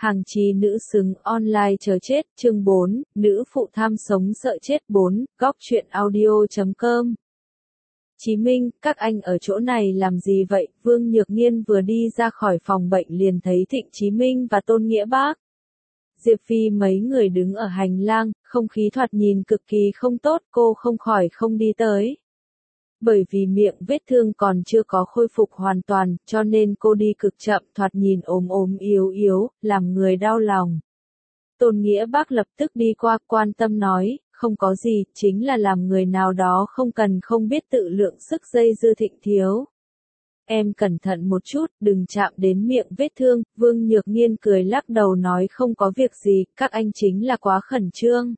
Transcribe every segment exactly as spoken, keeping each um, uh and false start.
Hàng chí nữ xứng online chờ chết, chương bốn, nữ phụ tham sống sợ chết bốn, góc truyện audio chấm com. Chí Minh, các anh ở chỗ này làm gì vậy? Vương Nhược Nghiên vừa đi ra khỏi phòng bệnh liền thấy Thịnh Chí Minh và Tôn Nghĩa Bác. Diệp Phi mấy người đứng ở hành lang, không khí thoạt nhìn cực kỳ không tốt, cô không khỏi không đi tới. Bởi vì miệng vết thương còn chưa có khôi phục hoàn toàn, cho nên cô đi cực chậm, thoạt nhìn ốm ốm yếu yếu, làm người đau lòng. Tôn Nghĩa Bác lập tức đi qua, quan tâm nói, không có gì, chính là làm người nào đó không cần không biết tự lượng sức dây dưa Thịnh thiếu. Em cẩn thận một chút, đừng chạm đến miệng vết thương. Vương Nhược Nghiên cười lắc đầu nói không có việc gì, các anh chính là quá khẩn trương.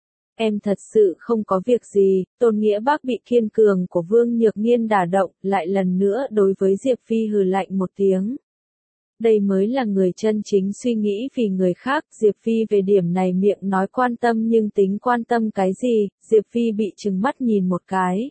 Em thật sự không có việc gì. Tôn Nghĩa Bác bị kiên cường của Vương Nhược Nghiên đả động, lại lần nữa đối với Diệp Phi hừ lạnh một tiếng. Đây mới là người chân chính suy nghĩ vì người khác. Diệp Phi về điểm này miệng nói quan tâm nhưng tính quan tâm cái gì? Diệp Phi bị trừng mắt nhìn một cái.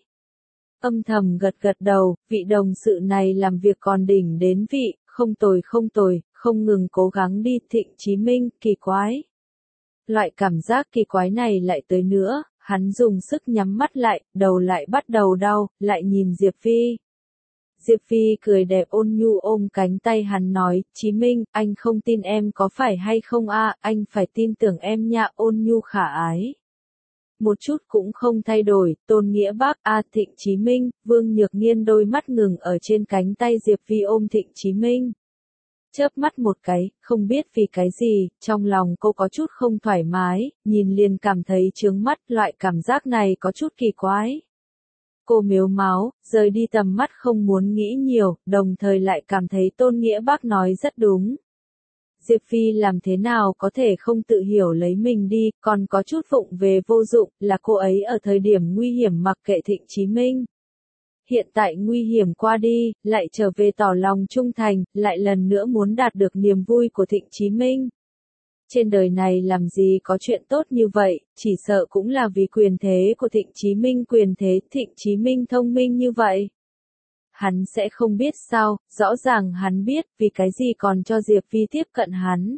Âm thầm gật gật đầu, vị đồng sự này làm việc còn đỉnh đến vị, không tồi không tồi, không ngừng cố gắng đi. Thịnh Chí Minh, kỳ quái. Loại cảm giác kỳ quái này lại tới nữa, hắn dùng sức nhắm mắt lại, đầu lại bắt đầu đau, lại nhìn Diệp Phi. Diệp Phi cười đẹp ôn nhu ôm cánh tay hắn nói, Chí Minh, anh không tin em có phải hay không a? Anh phải tin tưởng em nha. Ôn nhu khả ái. Một chút cũng không thay đổi. Tôn Nghĩa Bác, a Thịnh Chí Minh. Vương Nhược Nghiên đôi mắt ngừng ở trên cánh tay Diệp Phi ôm Thịnh Chí Minh. Chớp mắt một cái, không biết vì cái gì, trong lòng cô có chút không thoải mái, nhìn liền cảm thấy chướng mắt, loại cảm giác này có chút kỳ quái. Cô mếu máo, rời đi tầm mắt không muốn nghĩ nhiều, đồng thời lại cảm thấy Tôn Nghĩa Bác nói rất đúng. Diệp Phi làm thế nào có thể không tự hiểu lấy mình đi, còn có chút vụng về vô dụng, là cô ấy ở thời điểm nguy hiểm mặc kệ Thịnh Chí Minh. Hiện tại nguy hiểm qua đi, lại trở về tỏ lòng trung thành, lại lần nữa muốn đạt được niềm vui của Thịnh Chí Minh. Trên đời này làm gì có chuyện tốt như vậy, chỉ sợ cũng là vì quyền thế của Thịnh Chí Minh. Quyền thế. Thịnh Chí Minh thông minh như vậy. Hắn sẽ không biết sao, rõ ràng hắn biết, vì cái gì còn cho Diệp Phi tiếp cận hắn.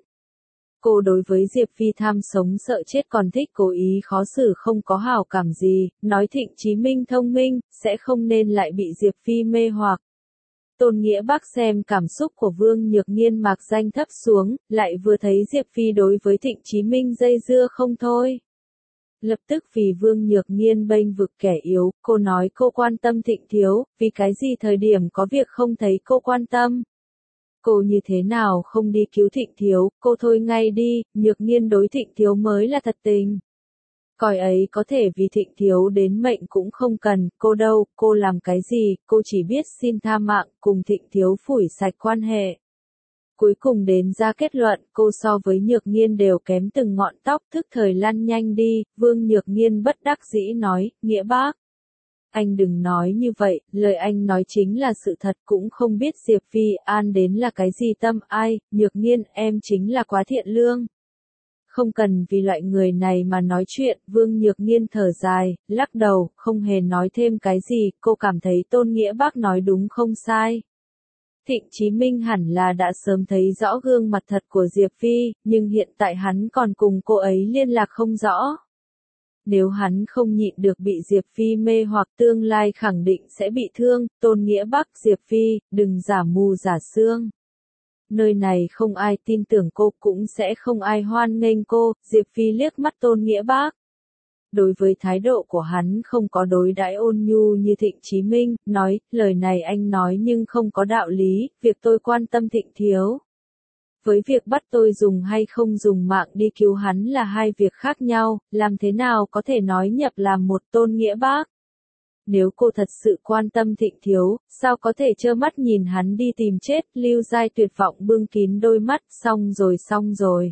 Cô đối với Diệp Phi tham sống sợ chết còn thích cố ý khó xử không có hảo cảm gì, nói Thịnh Chí Minh thông minh, sẽ không nên lại bị Diệp Phi mê hoặc. Tôn Nghĩa Bác xem cảm xúc của Vương Nhược Nghiên mạc danh thấp xuống, lại vừa thấy Diệp Phi đối với Thịnh Chí Minh dây dưa không thôi. Lập tức vì Vương Nhược Nghiên bênh vực kẻ yếu, cô nói cô quan tâm Thịnh thiếu, vì cái gì thời điểm có việc không thấy cô quan tâm. Cô như thế nào không đi cứu Thịnh thiếu, cô thôi ngay đi. Nhược Nghiên đối Thịnh thiếu mới là thật tình. Coi ấy có thể vì Thịnh thiếu đến mệnh cũng không cần, cô đâu, cô làm cái gì, cô chỉ biết xin tha mạng, cùng Thịnh thiếu phủi sạch quan hệ. Cuối cùng đến ra kết luận, cô so với Nhược Nghiên đều kém từng ngọn tóc, thức thời lăn nhanh đi. Vương Nhược Nghiên bất đắc dĩ nói, Nghĩa Bác. Anh đừng nói như vậy, lời anh nói chính là sự thật, cũng không biết Diệp Phi an đến là cái gì tâm ai. Nhược Nghiên, em chính là quá thiện lương. Không cần vì loại người này mà nói chuyện. Vương Nhược Nghiên thở dài, lắc đầu, không hề nói thêm cái gì, cô cảm thấy Tôn Nghĩa Bác nói đúng không sai. Thịnh Chí Minh hẳn là đã sớm thấy rõ gương mặt thật của Diệp Phi, nhưng hiện tại hắn còn cùng cô ấy liên lạc không rõ. Nếu hắn không nhịn được bị Diệp Phi mê hoặc tương lai khẳng định sẽ bị thương. Tôn Nghĩa Bác, Diệp Phi, đừng giả mù giả sương. Nơi này không ai tin tưởng cô, cũng sẽ không ai hoan nghênh cô. Diệp Phi liếc mắt Tôn Nghĩa Bác. Đối với thái độ của hắn không có đối đãi ôn nhu như Thịnh Chí Minh, nói, lời này anh nói nhưng không có đạo lý, việc tôi quan tâm Thịnh thiếu. Với việc bắt tôi dùng hay không dùng mạng đi cứu hắn là hai việc khác nhau, làm thế nào có thể nói nhập làm một. Tôn Nghĩa Bác. Nếu cô thật sự quan tâm Thịnh thiếu, sao có thể trơ mắt nhìn hắn đi tìm chết? Lưu Giai tuyệt vọng bưng kín đôi mắt, xong rồi xong rồi.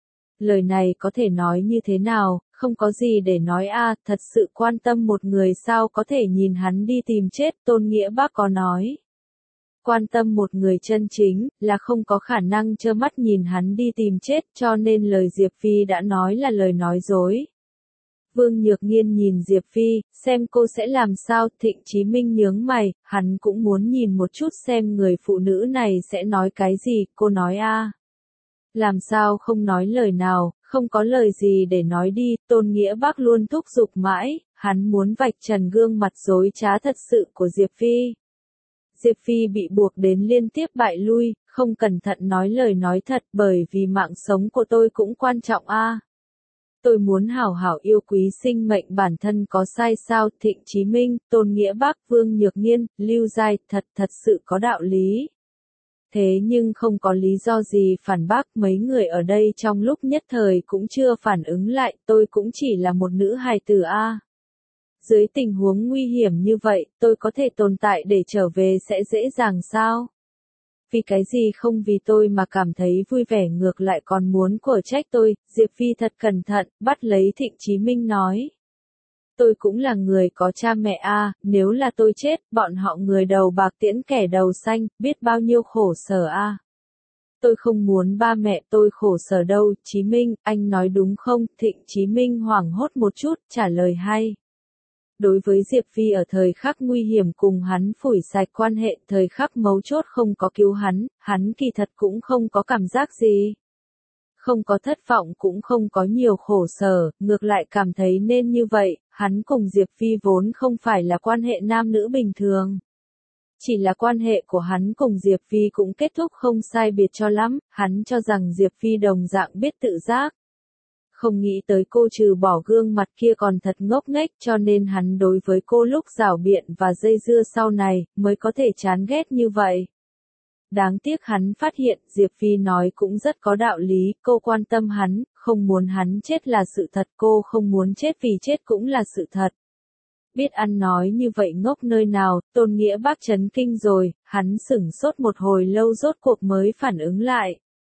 Lời này có thể nói như thế nào, không có gì để nói a, thật sự quan tâm một người sao có thể nhìn hắn đi tìm chết. Tôn Nghĩa Bác có nói. Quan tâm một người chân chính, là không có khả năng trơ mắt nhìn hắn đi tìm chết, cho nên lời Diệp Phi đã nói là lời nói dối. Vương Nhược Nghiên nhìn Diệp Phi, xem cô sẽ làm sao. Thịnh Chí Minh nhướng mày, hắn cũng muốn nhìn một chút xem người phụ nữ này sẽ nói cái gì. Cô nói a. Làm sao không nói lời nào, không có lời gì để nói đi, Tôn Nghĩa Bác luôn thúc giục mãi, hắn muốn vạch trần gương mặt dối trá thật sự của Diệp Phi. Diệp Phi bị buộc đến liên tiếp bại lui, không cẩn thận nói lời nói thật bởi vì mạng sống của tôi cũng quan trọng a. À. Tôi muốn hảo hảo yêu quý sinh mệnh bản thân có sai sao, Thịnh Chí Minh, Tôn Nghĩa Bác, Vương Nhược Nghiên, Lưu Giai, thật thật sự có đạo lý. Thế nhưng không có lý do gì phản bác, mấy người ở đây trong lúc nhất thời cũng chưa phản ứng lại, tôi cũng chỉ là một nữ hài tử a. À. Dưới tình huống nguy hiểm như vậy, tôi có thể tồn tại để trở về sẽ dễ dàng sao? Vì cái gì không vì tôi mà cảm thấy vui vẻ ngược lại còn muốn của trách tôi, Diệp Phi thật cẩn thận, bắt lấy Thịnh Chí Minh nói. Tôi cũng là người có cha mẹ a, à, nếu là tôi chết, bọn họ người đầu bạc tiễn kẻ đầu xanh, biết bao nhiêu khổ sở a. À. Tôi không muốn ba mẹ tôi khổ sở đâu, Chí Minh, anh nói đúng không? Thịnh Chí Minh hoảng hốt một chút, trả lời hay. Đối với Diệp Phi ở thời khắc nguy hiểm cùng hắn phủi sạch quan hệ, thời khắc mấu chốt không có cứu hắn, hắn kỳ thật cũng không có cảm giác gì. Không có thất vọng cũng không có nhiều khổ sở, ngược lại cảm thấy nên như vậy, hắn cùng Diệp Phi vốn không phải là quan hệ nam nữ bình thường. Chỉ là quan hệ của hắn cùng Diệp Phi cũng kết thúc không sai biệt cho lắm, hắn cho rằng Diệp Phi đồng dạng biết tự giác. Không nghĩ tới cô trừ bỏ gương mặt kia còn thật ngốc nghếch cho nên hắn đối với cô lúc rảo biện và dây dưa sau này mới có thể chán ghét như vậy. Đáng tiếc hắn phát hiện Diệp Phi nói cũng rất có đạo lý, cô quan tâm hắn, không muốn hắn chết là sự thật, cô không muốn chết vì chết cũng là sự thật. Biết ăn nói như vậy ngốc nơi nào, Tôn Nghĩa Bác chấn kinh rồi, hắn sửng sốt một hồi lâu rốt cuộc mới phản ứng lại.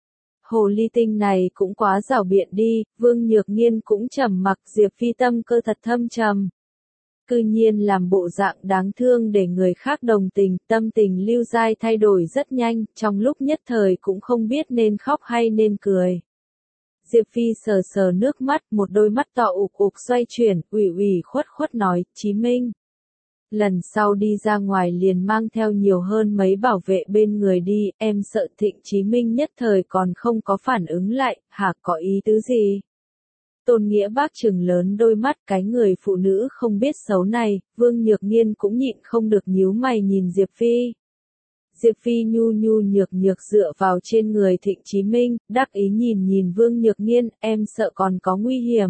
Hồ ly tinh này cũng quá rảo biện đi, Vương Nhược Nghiên cũng trầm mặc, Diệp Phi tâm cơ thật thâm trầm. Cư nhiên làm bộ dạng đáng thương để người khác đồng tình, tâm tình Lưu Giai thay đổi rất nhanh, trong lúc nhất thời cũng không biết nên khóc hay nên cười. Diệp Phi sờ sờ nước mắt, một đôi mắt to ục ục xoay chuyển, ủy ủy khuất khuất nói, Chí Minh. Lần sau đi ra ngoài liền mang theo nhiều hơn mấy bảo vệ bên người đi, em sợ Thịnh Chí Minh nhất thời còn không có phản ứng lại, hả có ý tứ gì? Tôn Nghĩa Bác trừng lớn đôi mắt, cái người phụ nữ không biết xấu này, Vương Nhược Nghiên cũng nhịn không được nhíu mày nhìn Diệp Phi. Diệp Phi nhu nhu nhược nhược dựa vào trên người Thịnh Chí Minh, đắc ý nhìn nhìn Vương Nhược Nghiên, em sợ còn có nguy hiểm.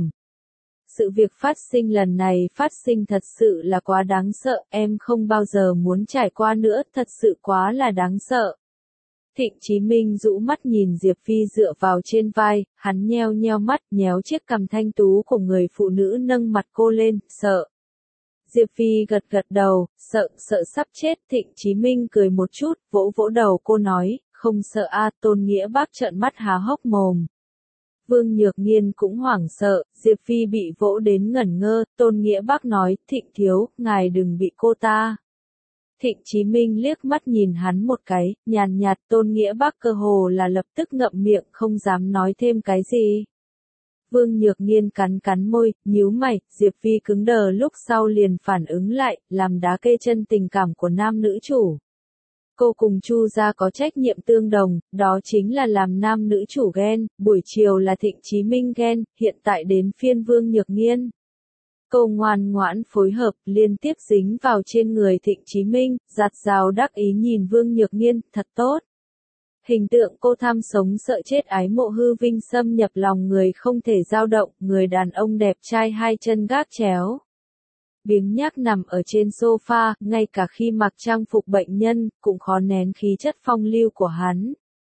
Sự việc phát sinh lần này phát sinh thật sự là quá đáng sợ, em không bao giờ muốn trải qua nữa, thật sự quá là đáng sợ. Thịnh Chí Minh rũ mắt nhìn Diệp Phi dựa vào trên vai, hắn nheo nheo mắt, nhéo chiếc cằm thanh tú của người phụ nữ nâng mặt cô lên, sợ. Diệp Phi gật gật đầu, sợ, sợ sắp chết, Thịnh Chí Minh cười một chút, vỗ vỗ đầu cô nói, không sợ a, Tôn Nghĩa Bác trợn mắt há hốc mồm. Vương Nhược Nghiên cũng hoảng sợ, Diệp Phi bị vỗ đến ngẩn ngơ, Tôn Nghĩa Bác nói, Thịnh thiếu, ngài đừng bị cô ta. Thịnh Chí Minh liếc mắt nhìn hắn một cái, nhàn nhạt, Tôn Nghĩa Bác cơ hồ là lập tức ngậm miệng, không dám nói thêm cái gì. Vương Nhược Nghiên cắn cắn môi, nhíu mày, Diệp Phi cứng đờ lúc sau liền phản ứng lại, làm đá kê chân tình cảm của nam nữ chủ. Cô cùng Chu gia có trách nhiệm tương đồng, đó chính là làm nam nữ chủ ghen, buổi chiều là Thịnh Chí Minh ghen, hiện tại đến phiên Vương Nhược Nghiên. Cô ngoan ngoãn phối hợp, liên tiếp dính vào trên người Thịnh Chí Minh, giặt rào đắc ý nhìn Vương Nhược Nghiên, thật tốt. Hình tượng cô tham sống sợ chết ái mộ hư vinh xâm nhập lòng người không thể dao động, người đàn ông đẹp trai hai chân gác chéo. Biếng nhác nằm ở trên sofa, ngay cả khi mặc trang phục bệnh nhân, cũng khó nén khí chất phong lưu của hắn.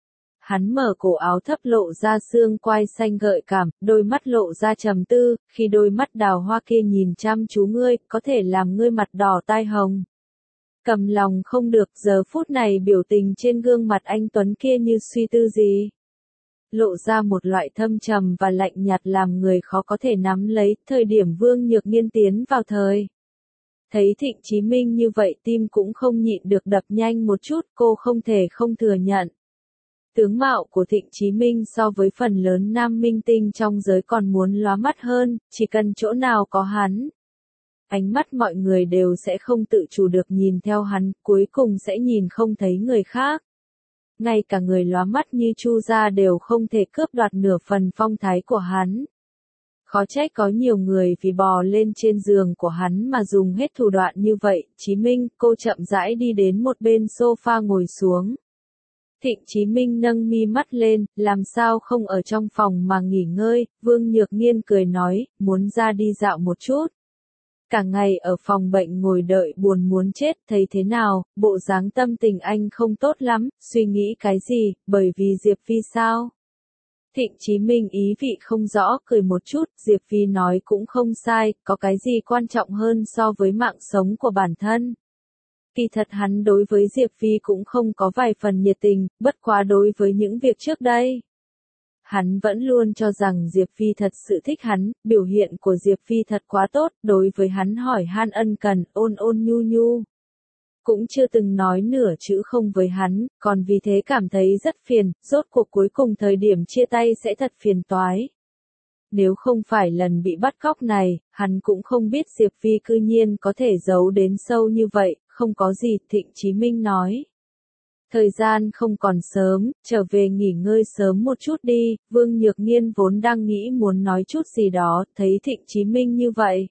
Hắn mở cổ áo thấp lộ ra xương quai xanh gợi cảm, đôi mắt lộ ra trầm tư, khi đôi mắt đào hoa kia nhìn chăm chú ngươi, có thể làm ngươi mặt đỏ tai hồng. Cầm lòng không được, giờ phút này biểu tình trên gương mặt anh Tuấn kia như suy tư gì. Lộ ra một loại thâm trầm và lạnh nhạt làm người khó có thể nắm lấy, thời điểm Vương Nhược Nghiên tiến vào thời. Thấy Thịnh Chí Minh như vậy tim cũng không nhịn được đập nhanh một chút, cô không thể không thừa nhận. Tướng mạo của Thịnh Chí Minh so với phần lớn nam minh tinh trong giới còn muốn lóa mắt hơn, chỉ cần chỗ nào có hắn. Ánh mắt mọi người đều sẽ không tự chủ được nhìn theo hắn, cuối cùng sẽ nhìn không thấy người khác. ngay cả người lóa mắt như Chu gia đều không thể cướp đoạt nửa phần phong thái của hắn. Khó trách có nhiều người vì bò lên trên giường của hắn mà dùng hết thủ đoạn như vậy. Chí Minh, cô chậm rãi đi đến một bên sofa ngồi xuống. Thịnh Chí Minh nâng mi mắt lên, làm sao không ở trong phòng mà nghỉ ngơi, Vương Nhược Nghiên cười nói, muốn ra đi dạo một chút. Cả ngày ở phòng bệnh ngồi đợi buồn muốn chết, thấy thế nào, bộ dáng tâm tình anh không tốt lắm, suy nghĩ cái gì, bởi vì Diệp Phi sao? Thịnh Chí Minh ý vị không rõ, cười một chút, Diệp Phi nói cũng không sai, có cái gì quan trọng hơn so với mạng sống của bản thân. Kỳ thật hắn đối với Diệp Phi cũng không có vài phần nhiệt tình, bất quá đối với những việc trước đây. Hắn vẫn luôn cho rằng Diệp Phi thật sự thích hắn, biểu hiện của Diệp Phi thật quá tốt, đối với hắn hỏi han ân cần, ôn ôn nhu nhu. Cũng chưa từng nói nửa chữ không với hắn, còn vì thế cảm thấy rất phiền, rốt cuộc cuối cùng thời điểm chia tay sẽ thật phiền toái. Nếu không phải lần bị bắt cóc này, hắn cũng không biết Diệp Phi cư nhiên có thể giấu đến sâu như vậy, không có gì, Thịnh Chí Minh nói. Thời gian không còn sớm, trở về nghỉ ngơi sớm một chút đi, Vương Nhược Nghiên vốn đang nghĩ muốn nói chút gì đó, thấy Thịnh Chí Minh như vậy.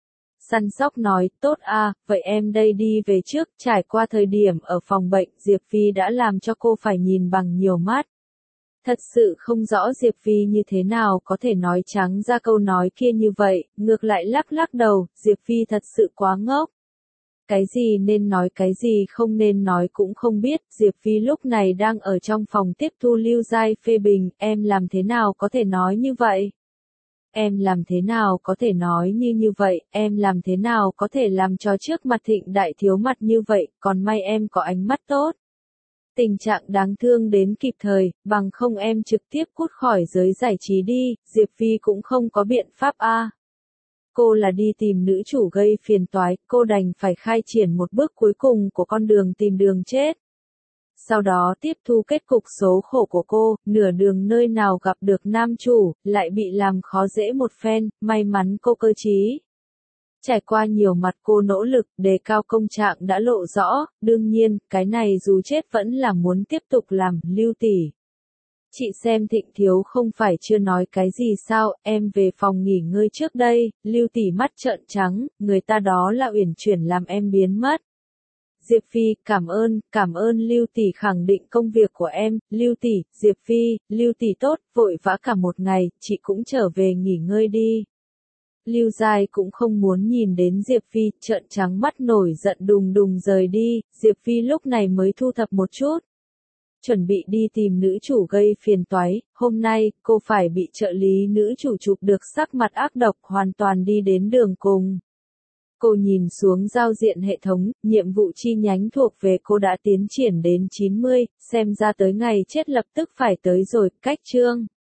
Săn sóc nói, tốt a, vậy em đây đi về trước, trải qua thời điểm ở phòng bệnh, Diệp Phi đã làm cho cô phải nhìn bằng nhiều mắt. Thật sự không rõ Diệp Phi như thế nào có thể nói trắng ra câu nói kia như vậy, ngược lại lắc lắc đầu, Diệp Phi thật sự quá ngốc. Cái gì nên nói cái gì không nên nói cũng không biết, Diệp Phi lúc này đang ở trong phòng tiếp thu Lưu Giai phê bình, em làm thế nào có thể nói như vậy? Em làm thế nào có thể nói như như vậy, em làm thế nào có thể làm cho trước mặt Thịnh đại thiếu mặt như vậy, còn may em có ánh mắt tốt. Tình trạng đáng thương đến kịp thời, bằng không em trực tiếp cút khỏi giới giải trí đi, Diệp Phi cũng không có biện pháp a. Cô là đi tìm nữ chủ gây phiền toái, cô đành phải khai triển một bước cuối cùng của con đường tìm đường chết. Sau đó tiếp thu kết cục số khổ của cô, nửa đường nơi nào gặp được nam chủ, lại bị làm khó dễ một phen, may mắn cô cơ trí. Trải qua nhiều mặt cô nỗ lực, đề cao công trạng đã lộ rõ, đương nhiên, cái này dù chết vẫn là muốn tiếp tục làm, Lưu tỷ. Chị xem Thịnh thiếu không phải chưa nói cái gì sao, em về phòng nghỉ ngơi trước đây, Lưu tỷ mắt trợn trắng, người ta đó là Uyển Chuyển làm em biến mất. Diệp Phi, cảm ơn, cảm ơn Lưu tỷ khẳng định công việc của em, Lưu tỷ, Diệp Phi, Lưu tỷ tốt, vội vã cả một ngày, chị cũng trở về nghỉ ngơi đi. Lưu Giai cũng không muốn nhìn đến Diệp Phi, trợn trắng mắt nổi giận đùng đùng rời đi, Diệp Phi lúc này mới thu thập một chút. Chuẩn bị đi tìm nữ chủ gây phiền toái, hôm nay, cô phải bị trợ lý nữ chủ chụp được sắc mặt ác độc hoàn toàn đi đến đường cùng. Cô nhìn xuống giao diện hệ thống, nhiệm vụ chi nhánh thuộc về cô đã tiến triển đến chín mươi, xem ra tới ngày chết lập tức phải tới rồi, cách chương.